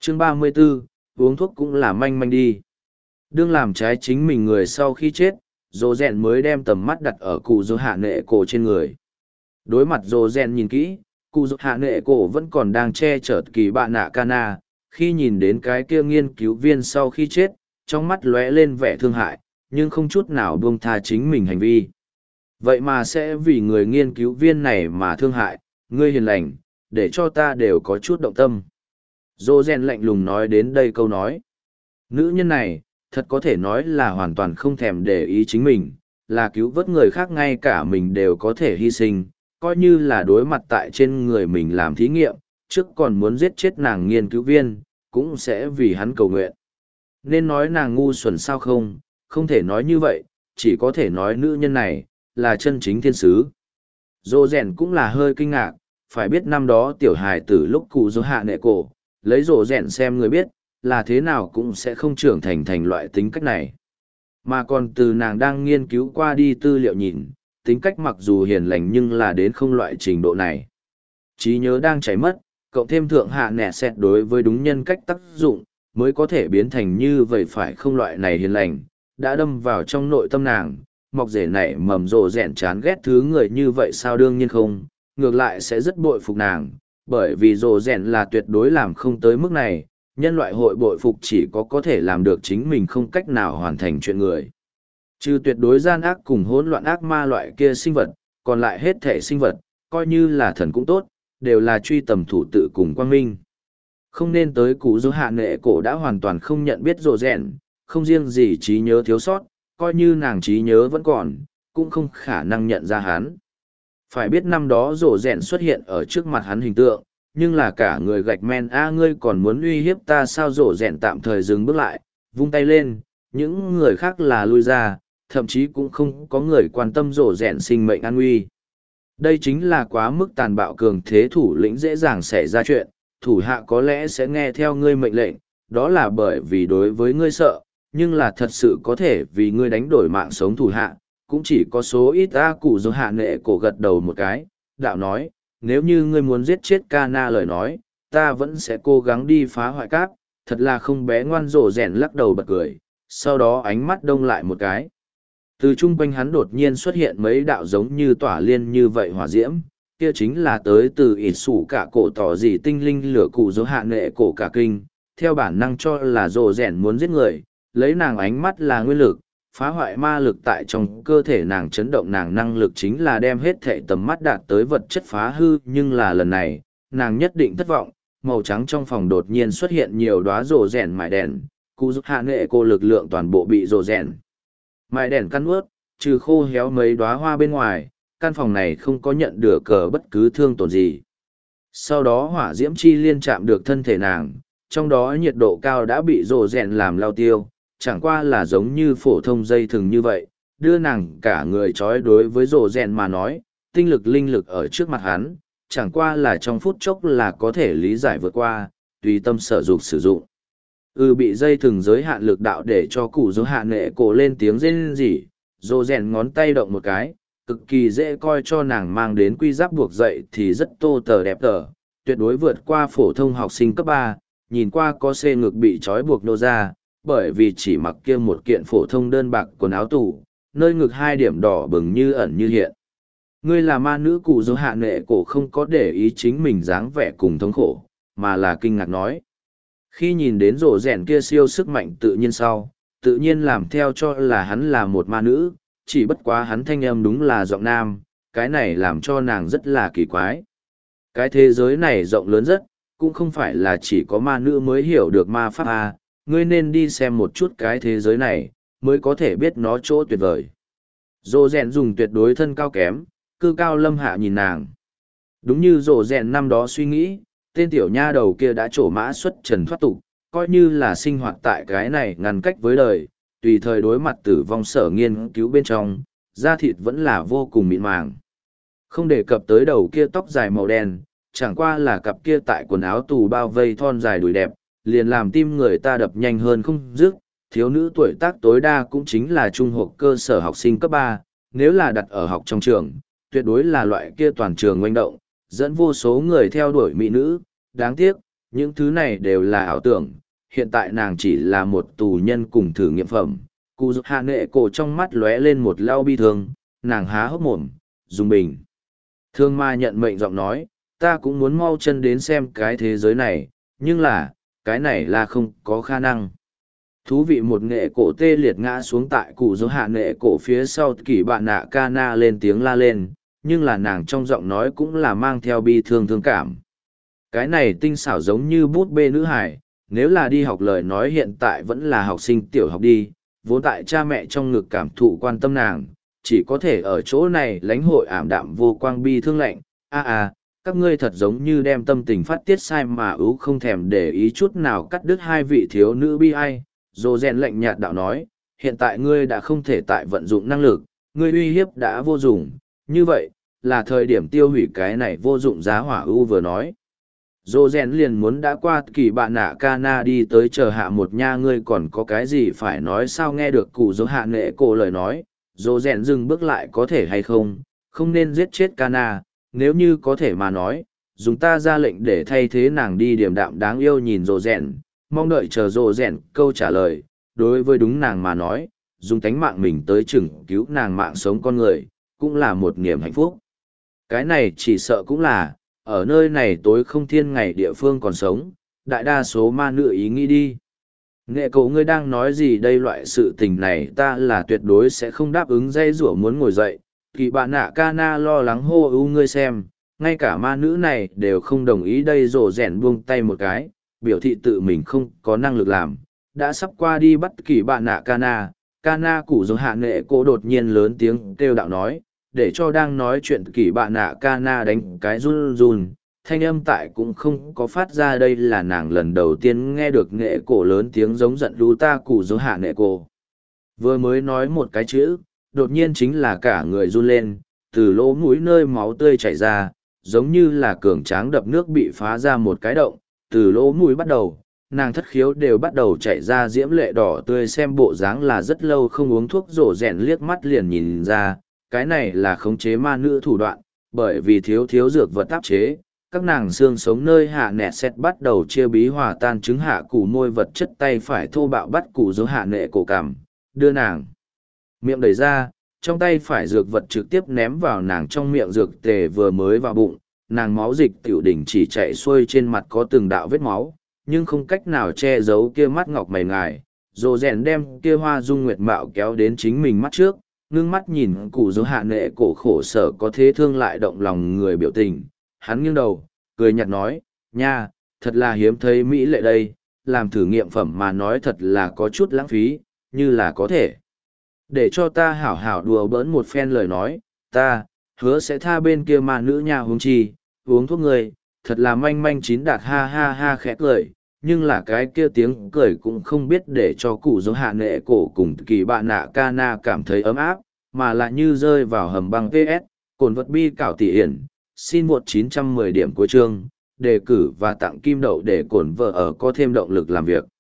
Chương 34, uống thuốc cũng là manh manh đi. Đương làm trái chính mình người sau khi chết, Dô Rèn mới đem tầm mắt đặt ở cụ Dô Hạ Nệ Cổ trên người. Đối mặt Dô Rèn nhìn kỹ, cụ Dô Hạ Nệ Cổ vẫn còn đang che chở kỳ bạ nạ Cana. Khi nhìn đến cái kia nghiên cứu viên sau khi chết, trong mắt lóe lên vẻ thương hại, nhưng không chút nào buông tha chính mình hành vi. Vậy mà sẽ vì người nghiên cứu viên này mà thương hại, ngươi hiền lành, để cho ta đều có chút động tâm. Dô Rèn lạnh lùng nói đến đây câu nói. Nữ nhân này, thật có thể nói là hoàn toàn không thèm để ý chính mình, là cứu vớt người khác ngay cả mình đều có thể hy sinh, coi như là đối mặt tại trên người mình làm thí nghiệm, trước còn muốn giết chết nàng nghiên cứu viên, cũng sẽ vì hắn cầu nguyện. Nên nói nàng ngu xuẩn sao không, không thể nói như vậy, chỉ có thể nói nữ nhân này, là chân chính thiên sứ. Dô Rèn cũng là hơi kinh ngạc, phải biết năm đó tiểu hài tử lúc cụ Dô Hạ Nệ Cổ, lấy Dô Rèn xem người biết, là thế nào cũng sẽ không trưởng thành loại tính cách này. Mà còn từ nàng đang nghiên cứu qua đi tư liệu nhìn, tính cách mặc dù hiền lành nhưng là đến không loại trình độ này. Trí nhớ đang chảy mất, cộng thêm thượng hạ nẻ xẹt đối với đúng nhân cách tác dụng, mới có thể biến thành như vậy phải không loại này hiền lành, đã đâm vào trong nội tâm nàng, mọc rể nảy mầm rộ rẹn chán ghét thứ người như vậy sao đương nhiên không, ngược lại sẽ rất bội phục nàng, bởi vì rộ rẹn là tuyệt đối làm không tới mức này, nhân loại hội bội phục chỉ có thể làm được chính mình không cách nào hoàn thành chuyện người. Trừ tuyệt đối gian ác cùng hỗn loạn ác ma loại kia sinh vật, còn lại hết thể sinh vật, coi như là thần cũng tốt, đều là truy tầm thủ tự cùng quang minh. Không nên tới cụ Dô Hạ Nệ Cổ đã hoàn toàn không nhận biết rộ rẹn, không riêng gì trí nhớ thiếu sót, coi như nàng trí nhớ vẫn còn, cũng không khả năng nhận ra hắn. Phải biết năm đó rộ rẹn xuất hiện ở trước mặt hắn hình tượng, nhưng là cả người gạch men ngươi còn muốn uy hiếp ta sao rộ rẹn tạm thời dừng bước lại, vung tay lên, những người khác là lui ra, thậm chí cũng không có người quan tâm rộ rẹn sinh mệnh an nguy. Đây chính là quá mức tàn bạo cường thế thủ lĩnh dễ dàng xảy ra chuyện, thủ hạ có lẽ sẽ nghe theo ngươi mệnh lệnh, đó là bởi vì đối với ngươi sợ, nhưng là thật sự có thể vì ngươi đánh đổi mạng sống thủ hạ, cũng chỉ có số ít cụ Dô Hạ Nệ Cổ gật đầu một cái, đạo nói, nếu như ngươi muốn giết chết Cana lời nói, ta vẫn sẽ cố gắng đi phá hoại cáp, thật là không bé ngoan rộ rèn lắc đầu bật cười, sau đó ánh mắt đông lại một cái. Từ chung quanh hắn đột nhiên xuất hiện mấy đạo giống như tỏa liên như vậy hỏa diễm, kia chính là tới từ ít sủ cả cổ tỏ gì tinh linh lửa cụ Dô Hạ Nệ Cổ cả kinh, theo bản năng cho là rộ rèn muốn giết người, lấy nàng ánh mắt là nguyên lực, phá hoại ma lực tại trong cơ thể nàng chấn động nàng năng lực chính là đem hết thể tầm mắt đạt tới vật chất phá hư, nhưng là lần này, nàng nhất định thất vọng, màu trắng trong phòng đột nhiên xuất hiện nhiều đóa rộ rèn mài đèn, cụ Dô Hạ Nệ Cổ lực lượng toàn bộ bị rộ rèn mài đèn căn ướt, trừ khô héo mấy đóa hoa bên ngoài, căn phòng này không có nhận được bất cứ thương tổn gì. Sau đó hỏa diễm chi liên chạm được thân thể nàng, trong đó nhiệt độ cao đã bị rộ rèn làm lao tiêu, chẳng qua là giống như phổ thông dây thừng như vậy, đưa nàng cả người trói đối với rộ rèn mà nói, tinh lực linh lực ở trước mặt hắn, chẳng qua là trong phút chốc là có thể lý giải vượt qua, tùy tâm sở dục sử dụng. Bị dây thừng giới hạn lực đạo để cho cụ Dô Hạ Nệ Cổ lên tiếng rên rỉ, rộ rèn ngón tay động một cái, cực kỳ dễ coi cho nàng mang đến quy giáp buộc dậy thì rất tô tờ đẹp tờ, tuyệt đối vượt qua phổ thông học sinh cấp 3, nhìn qua có xê ngực bị trói buộc nô ra, bởi vì chỉ mặc kia một kiện phổ thông đơn bạc quần áo tủ, nơi ngực 2 điểm đỏ bừng như ẩn như hiện. Ngươi là ma nữ cụ Dô Hạ Nệ Cổ không có để ý chính mình dáng vẻ cùng thống khổ, mà là kinh ngạc nói. Khi nhìn đến rộ rèn kia siêu sức mạnh tự nhiên sau, tự nhiên làm theo cho là hắn là một ma nữ, chỉ bất quá hắn thanh âm đúng là giọng nam, cái này làm cho nàng rất là kỳ quái. Cái thế giới này rộng lớn rất, cũng không phải là chỉ có ma nữ mới hiểu được ma pháp ngươi nên đi xem một chút cái thế giới này, mới có thể biết nó chỗ tuyệt vời. Rộ rèn dùng tuyệt đối thân cao kém, cư cao lâm hạ nhìn nàng. Đúng như rộ rèn năm đó suy nghĩ, tên tiểu nha đầu kia đã trổ mã xuất trần thoát tục, coi như là sinh hoạt tại cái này ngăn cách với đời, tùy thời đối mặt tử vong sở nghiên cứu bên trong, da thịt vẫn là vô cùng mịn màng. Không đề cập tới đầu kia tóc dài màu đen, chẳng qua là cặp kia tại quần áo tù bao vây thon dài đùi đẹp, liền làm tim người ta đập nhanh hơn không dứt. Thiếu nữ tuổi tác tối đa cũng chính là trung học cơ sở học sinh cấp 3, nếu là đặt ở học trong trường, tuyệt đối là loại kia toàn trường oanh động, dẫn vô số người theo đuổi mỹ nữ. Đáng tiếc, những thứ này đều là ảo tưởng, hiện tại nàng chỉ là một tù nhân cùng thử nghiệm phẩm. Cụ dục hạ nệ cổ trong mắt lóe lên một lao bi thương, nàng há hốc mồm, dùng bình. Thương ma nhận mệnh giọng nói, ta cũng muốn mau chân đến xem cái thế giới này, nhưng là, cái này là không có khả năng. Thú vị, một nghệ cổ tê liệt ngã xuống tại cụ dấu hạ nghệ cổ phía sau kỳ bạn nạ Kana lên tiếng la lên, nhưng là nàng trong giọng nói cũng là mang theo bi thương thương cảm. Cái này tinh xảo giống như bút bê nữ hải, nếu là đi học lời nói hiện tại vẫn là học sinh tiểu học đi, vốn tại cha mẹ trong ngực cảm thụ quan tâm nàng, chỉ có thể ở chỗ này lãnh hội ảm đạm vô quang bi thương lạnh. Các ngươi thật giống như đem tâm tình phát tiết sai mà ưu không thèm để ý chút nào cắt đứt hai vị thiếu nữ bi ai. Dô rèn lạnh nhạt đạo nói, hiện tại ngươi đã không thể tại vận dụng năng lực, ngươi uy hiếp đã vô dụng, như vậy, là thời điểm tiêu hủy cái này vô dụng giá hỏa ưu vừa nói. Dô rèn liền muốn đã qua kỳ bạn nạ Kana đi tới chờ hạ một nha, ngươi còn có cái gì phải nói sao? Nghe được cụ dỗ hạ nghệ cổ lời nói, dô rèn dừng bước lại, có thể hay không, không nên giết chết Kana, nếu như có thể mà nói, dùng ta ra lệnh để thay thế nàng đi. Điềm đạm đáng yêu nhìn dô rèn, mong đợi chờ dô rèn câu trả lời. Đối với đúng nàng mà nói, dùng tánh mạng mình tới chừng cứu nàng mạng sống con người, cũng là một niềm hạnh phúc. Cái này chỉ sợ cũng là, ở nơi này tối không thiên ngày địa phương còn sống, đại đa số ma nữ ý nghĩ đi. Nghệ cổ, ngươi đang nói gì đây? Loại sự tình này ta là tuyệt đối sẽ không đáp ứng. Dây rủa muốn ngồi dậy, kỳ bạn nạ Kana lo lắng hô ưu, ngươi xem, ngay cả ma nữ này đều không đồng ý đây. Rổ rèn buông tay một cái, biểu thị tự mình không có năng lực làm, đã sắp qua đi bắt kỳ bạn nạ Kana. Kana cụ dỗ hạ nghệ cổ đột nhiên lớn tiếng kêu đạo nói, để cho đang nói chuyện kỳ bạn nạ Kana đánh cái run run, thanh âm tại cũng không có phát ra. Đây là nàng lần đầu tiên nghe được nghệ cổ lớn tiếng giống giận đú ta cụ dỗ hạ nghệ cổ. Vừa mới nói một cái chữ, đột nhiên chính là cả người run lên, từ lỗ mũi nơi máu tươi chảy ra, giống như là cường tráng đập nước bị phá ra một cái động, từ lỗ mũi bắt đầu. Nàng thất khiếu đều bắt đầu chảy ra diễm lệ đỏ tươi, xem bộ dáng là rất lâu không uống thuốc. Rổ rèn liếc mắt liền nhìn ra, cái này là khống chế ma nữ thủ đoạn, bởi vì thiếu dược vật áp chế, các nàng xương sống nơi hạ nẹt xét bắt đầu chia bí hòa tan chứng hạ củ môi vật chất, tay phải thô bạo bắt củ dấu hạ nệ cổ cảm, đưa nàng miệng đẩy ra, trong tay phải dược vật trực tiếp ném vào nàng trong miệng. Dược tề vừa mới vào bụng, nàng máu dịch tiểu đỉnh chỉ chạy xuôi, trên mặt có từng đạo vết máu, nhưng không cách nào che giấu kia mắt ngọc mày ngài. Rồ rèn đem kia hoa dung nguyệt mạo kéo đến chính mình mắt trước, ngưng mắt nhìn cụ dấu hạ nệ cổ khổ sở có thế thương lại động lòng người biểu tình. Hắn nghiêng đầu, cười nhạt nói, nha, thật là hiếm thấy mỹ lệ đây, làm thử nghiệm phẩm mà nói thật là có chút lãng phí, như là có thể để cho ta hảo hảo đùa bỡn một phen lời nói, ta hứa sẽ tha bên kia mà nữ nhà huống chi, uống thuốc người, thật là manh manh chín đạt. Ha ha ha khẽ cười, nhưng là cái kia tiếng cười cũng không biết để cho cụ dấu hạ nệ cổ cùng kỳ bạn nạ Kana cảm thấy ấm áp, mà là như rơi vào hầm băng. PS, cồn vật bi cảo tỷ hiển, xin 1910 điểm cuối chương, đề cử và tặng kim đậu để cổn vợ ở có thêm động lực làm việc.